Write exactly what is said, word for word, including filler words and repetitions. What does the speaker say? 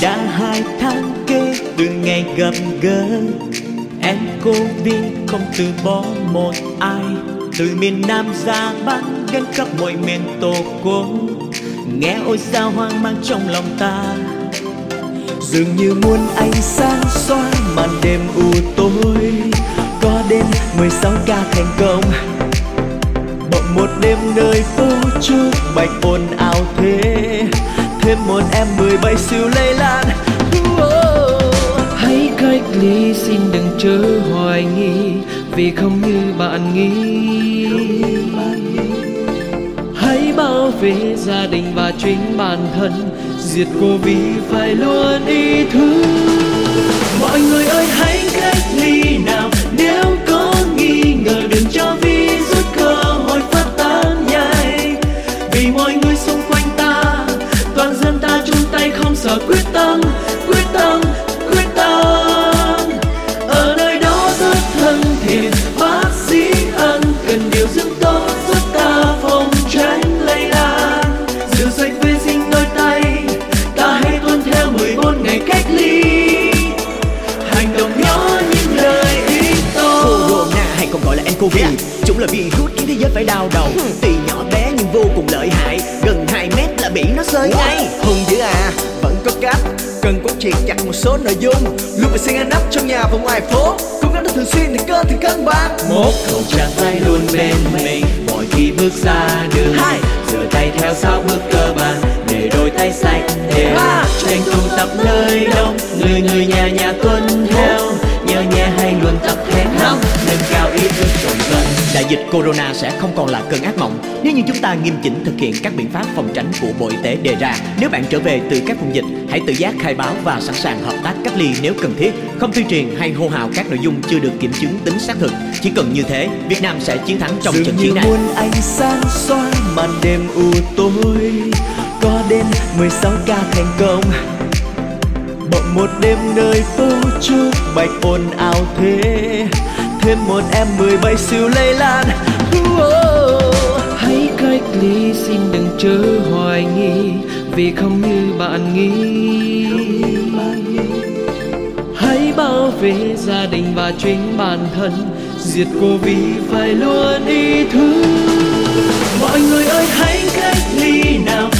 đã hai tháng kể từ ngày gặp gỡ, em cô Vi không từ bỏ một ai. Từ miền Nam ra Bắc đến khắp mọi miền Tổ quốc, nghe ôi sao hoang mang trong lòng ta. Dường như muôn ánh sáng xóa màn đêm u tối, có đến mười sáu ca thành công. Bỗng một đêm nơi phố Trúc Bạch ồn ào thế, thêm một em mười bảy siêu lây lan. Hãy cách ly xin đừng chớ hoài nghi, vì không như bạn nghĩ. Hãy bảo vệ gia đình và chính bản thân, diệt Covid phải luôn ý thức. Mọi người ơi hãy cách ly nào, nếu có nghi ngờ đừng cho virus cơ hội phát tán nhanh. Vì mọi người xung quanh ta, toàn dân ta chung tay không sợ, quyết tâm, quyết tâm, quyết tâm. Ở nơi đó rất thân thiện, bác sĩ ân cần điều dưỡng tốt giúp ta phòng tránh lây lan. Rửa sạch vệ sinh đôi tay, ta hãy tuân theo mười bốn ngày cách ly. Hành động nhỏ những lời ý tốt. Corona hay còn gọi là nCoV, chúng là virus khiến thế giới phải đau đầu. Tuy nhỏ bé nhưng vô cùng lợi hại, gần hai mét là bị nó xơi ngay. Hùng dữ à, vẫn có cách, cần quán triệt chặt một số nội dung. Luôn vệ sinh ngăn nắp trong nhà và ngoài phố, cố gắng thường xuyên thì cơ thì cân bằng. Một khẩu trang tay luôn bên mình mỗi khi bước ra đường. Hai, rửa tay theo sáu bước cơ bản để đôi tay sạch đều. Tránh tụ tập nơi đông, người người nhà nhà tuân theo. Nhớ nhé hãy luôn tập khen năm, nâng cao ý thức cộng dân. Đại dịch Corona sẽ không còn là cơn ác mộng nếu như chúng ta nghiêm chỉnh thực hiện các biện pháp phòng tránh của Bộ Y tế đề ra. Nếu bạn trở về từ các vùng dịch, hãy tự giác khai báo và sẵn sàng hợp tác cách ly nếu cần thiết. Không tuyên truyền hay hô hào các nội dung chưa được kiểm chứng tính xác thực. Chỉ cần như thế, Việt Nam sẽ chiến thắng trong trận chiến này. Dường như muôn ánh sáng xóa màn đêm u tối, có đến mười sáu ca thành công. Bỗng một đêm nơi phố Trúc Bạch ồn ào thế, thêm một em mười bảy siêu lây lan. Hãy cách ly xin đừng chớ hoài nghi, vì không như bạn nghĩ. Hãy bảo vệ gia đình và chính bản thân, diệt Covid phải luôn ý thức. Mọi người ơi hãy cách ly nào,